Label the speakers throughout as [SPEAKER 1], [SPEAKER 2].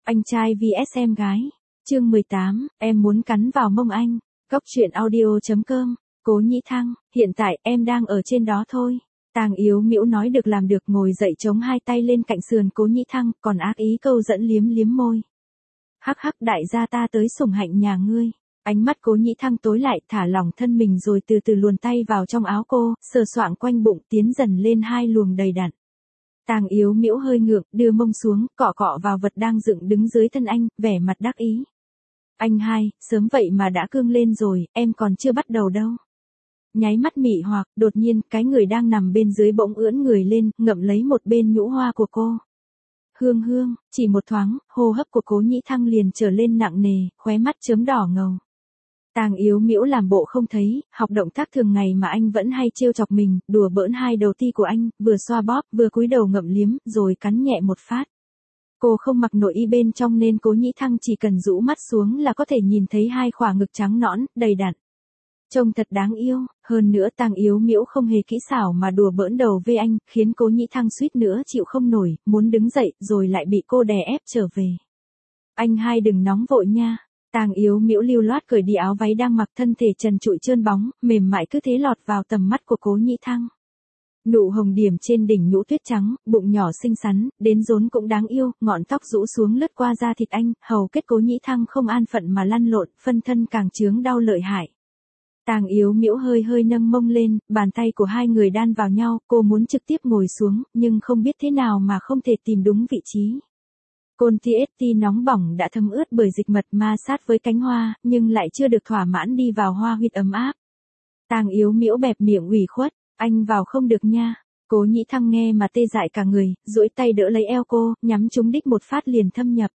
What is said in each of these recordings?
[SPEAKER 1] Anh trai vs em gái. Chương 18, em muốn cắn vào mông anh. Cốc truyện audio.com. Cố Nhĩ Thăng, hiện tại em đang ở trên đó thôi. Tàng Yếu Mĩu nói được làm được, ngồi dậy chống hai tay lên cạnh sườn Cố Nhĩ Thăng, còn ác ý câu dẫn liếm liếm môi. Hắc hắc, đại gia ta tới sủng hạnh nhà ngươi. Ánh mắt Cố Nhĩ Thăng tối lại, thả lỏng thân mình rồi từ từ luồn tay vào trong áo cô, sờ soạng quanh bụng, tiến dần lên hai luồng đầy đặn. Tàng Yếu Mĩu hơi ngượng, đưa mông xuống, cọ cọ vào vật đang dựng đứng dưới thân anh, vẻ mặt đắc ý. Anh hai, sớm vậy mà đã cương lên rồi, em còn chưa bắt đầu đâu. Nháy mắt mị hoặc, đột nhiên, cái người đang nằm bên dưới bỗng ưỡn người lên, ngậm lấy một bên nhũ hoa của cô. Hương hương, chỉ một thoáng, hô hấp của Cố Nhĩ Thăng liền trở lên nặng nề, khóe mắt chớm đỏ ngầu. Tàng Yếu Mĩu làm bộ không thấy, học động tác thường ngày mà anh vẫn hay trêu chọc mình, đùa bỡn hai đầu ti của anh, vừa xoa bóp, vừa cúi đầu ngậm liếm, rồi cắn nhẹ một phát. Cô không mặc nội y bên trong nên Cố Nhĩ Thăng chỉ cần rũ mắt xuống là có thể nhìn thấy hai khỏa ngực trắng nõn, đầy đặn. Trông thật đáng yêu, hơn nữa Tàng Yếu Mĩu không hề kỹ xảo mà đùa bỡn đầu với anh, khiến Cố Nhĩ Thăng suýt nữa chịu không nổi, muốn đứng dậy rồi lại bị cô đè ép trở về. Anh hai đừng nóng vội nha. Tàng Yếu Mĩu lưu loát cởi đi áo váy đang mặc, thân thể trần trụi trơn bóng, mềm mại cứ thế lọt vào tầm mắt của Cố Nhĩ Thăng. Nụ hồng điểm trên đỉnh nhũ tuyết trắng, bụng nhỏ xinh xắn, đến rốn cũng đáng yêu, ngọn tóc rũ xuống lướt qua da thịt anh, hầu kết Cố Nhĩ Thăng không an phận mà lăn lộn, phân thân càng chướng đau lợi hại. Tàng Yếu Mĩu hơi hơi nâng mông lên, bàn tay của hai người đan vào nhau, cô muốn trực tiếp ngồi xuống, nhưng không biết thế nào mà không thể tìm đúng vị trí. Côn TST nóng bỏng đã thấm ướt bởi dịch mật ma sát với cánh hoa, nhưng lại chưa được thỏa mãn đi vào hoa huyệt ấm áp. Tàng Yếu Mĩu bẹp miệng ủy khuất, anh vào không được nha. Cố Nhĩ Thăng nghe mà tê dại cả người, duỗi tay đỡ lấy eo cô, nhắm trúng đích một phát liền thâm nhập.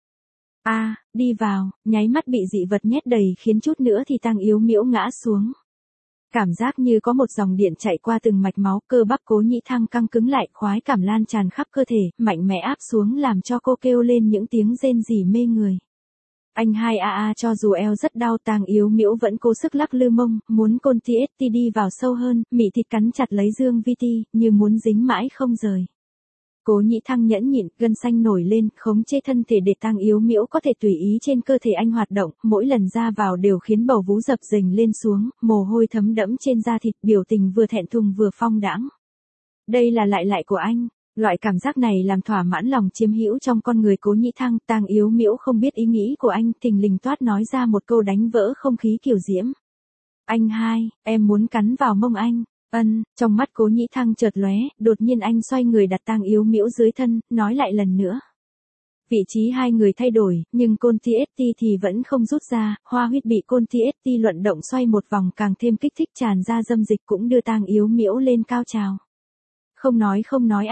[SPEAKER 1] Đi vào, nháy mắt bị dị vật nhét đầy khiến chút nữa thì Tàng Yếu Mĩu ngã xuống. Cảm giác như có một dòng điện chạy qua từng mạch máu, cơ bắp Cố Nhĩ Thăng căng cứng lại, khoái cảm lan tràn khắp cơ thể, mạnh mẽ áp xuống làm cho cô kêu lên những tiếng rên rỉ mê người. Anh hai cho dù eo rất đau, Tàng Yếu Mĩu vẫn cố sức lắc lư mông, muốn Côn TST đi vào sâu hơn, mị thịt cắn chặt lấy dương VT, như muốn dính mãi không rời. Cố Nhĩ Thăng nhẫn nhịn, gân xanh nổi lên, khống chế thân thể để Tàng Yếu Mĩu có thể tùy ý trên cơ thể anh hoạt động, mỗi lần ra vào đều khiến bầu vú dập dềnh lên xuống, mồ hôi thấm đẫm trên da thịt, biểu tình vừa thẹn thùng vừa phong đãng. Đây là lại của anh. Loại cảm giác này làm thỏa mãn lòng chiếm hữu trong con người Cố Nhĩ Thăng. Tàng Yếu Mĩu không biết ý nghĩ của anh, thình lình toát nói ra một câu đánh vỡ không khí kiều diễm. Anh hai, em muốn cắn vào mông anh. Trong mắt Cố Nhĩ Thăng chợt lóe, đột nhiên anh xoay người đặt Tàng Yếu Mĩu dưới thân, nói lại lần nữa. Vị trí hai người thay đổi, nhưng Côn TST thì vẫn không rút ra, hoa huyết bị Côn TST luận động xoay một vòng càng thêm kích thích, tràn ra dâm dịch cũng đưa Tàng Yếu Mĩu lên cao trào. Không nói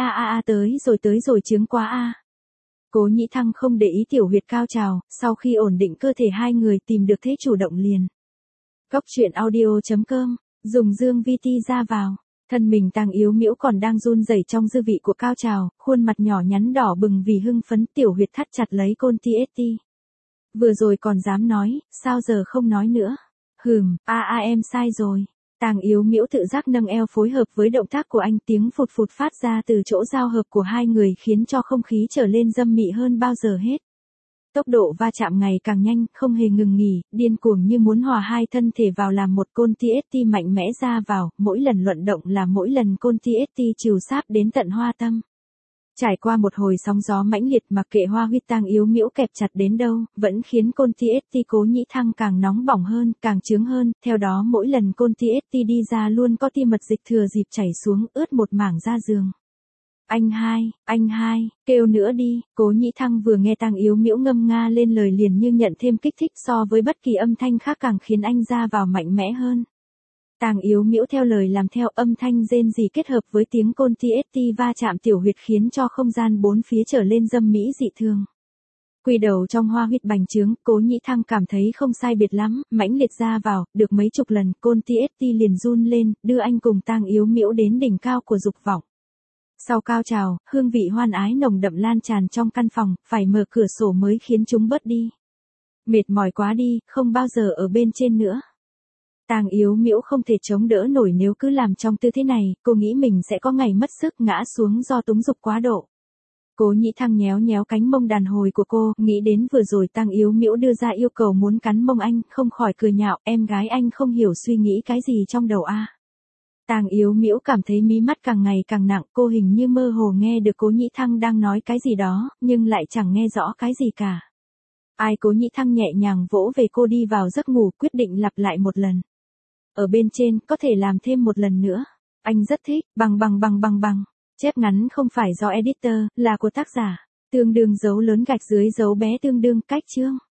[SPEAKER 1] tới rồi chướng quá. Cố Nhĩ Thăng không để ý tiểu huyệt cao trào, sau khi ổn định cơ thể hai người tìm được thế chủ động liền. Cốc truyện audio.com. Dùng dương VT ra vào, thân mình Tàng Yếu Mĩu còn đang run rẩy trong dư vị của cao trào, khuôn mặt nhỏ nhắn đỏ bừng vì hưng phấn, tiểu huyệt thắt chặt lấy Côn TST. Vừa rồi còn dám nói, sao giờ không nói nữa? Em sai rồi. Tàng Yếu Mĩu tự giác nâng eo phối hợp với động tác của anh, tiếng phụt phụt phát ra từ chỗ giao hợp của hai người khiến cho không khí trở lên dâm mị hơn bao giờ hết. Tốc độ va chạm ngày càng nhanh, không hề ngừng nghỉ, điên cuồng như muốn hòa hai thân thể vào làm một. Côn TST mạnh mẽ ra vào, mỗi lần luận động là mỗi lần Côn TST trìu sáp đến tận hoa tâm. Trải qua một hồi sóng gió mãnh liệt, mặc kệ hoa huyết Tàng Yếu Mĩu kẹp chặt đến đâu, vẫn khiến Côn TST Cố Nhĩ Thăng càng nóng bỏng hơn, càng chướng hơn, theo đó mỗi lần Côn TST đi ra luôn có tia mật dịch thừa dịp chảy xuống, ướt một mảng da giường. Anh hai, kêu nữa đi. Cố Nhĩ Thăng vừa nghe Tàng Yếu Mĩu ngâm nga lên lời liền như nhận thêm kích thích, so với bất kỳ âm thanh khác càng khiến anh ra vào mạnh mẽ hơn. Tàng Yếu Mĩu theo lời làm theo, âm thanh rên rỉ kết hợp với tiếng Côn TST va chạm tiểu huyệt khiến cho không gian bốn phía trở lên dâm mỹ dị thường. Quy đầu trong hoa huyệt bành trướng, Cố Nhĩ Thăng cảm thấy không sai biệt lắm, mãnh liệt ra vào, được mấy chục lần, Côn TST liền run lên, đưa anh cùng Tàng Yếu Mĩu đến đỉnh cao của dục vọng. Sau cao trào, hương vị hoan ái nồng đậm lan tràn trong căn phòng, phải mở cửa sổ mới khiến chúng bớt đi. Mệt mỏi quá đi, không bao giờ ở bên trên nữa. Tàng Yếu Mĩu không thể chống đỡ nổi nếu cứ làm trong tư thế này, cô nghĩ mình sẽ có ngày mất sức ngã xuống do túng dục quá độ. Cố Nhĩ Thăng nhéo nhéo cánh mông đàn hồi của cô, nghĩ đến vừa rồi Tang Yếu Mĩu đưa ra yêu cầu muốn cắn mông anh, không khỏi cười nhạo, em gái anh không hiểu suy nghĩ cái gì trong đầu a. Tang Yếu Mĩu cảm thấy mí mắt càng ngày càng nặng, cô hình như mơ hồ nghe được Cố Nhĩ Thăng đang nói cái gì đó, nhưng lại chẳng nghe rõ cái gì cả. Cố Nhĩ Thăng nhẹ nhàng vỗ về cô đi vào giấc ngủ, quyết định lặp lại một lần. Ở bên trên, có thể làm thêm một lần nữa. Anh rất thích, bằng. Chép ngắn không phải do editor, là của tác giả. Tương đương dấu lớn gạch dưới dấu bé tương đương cách chương.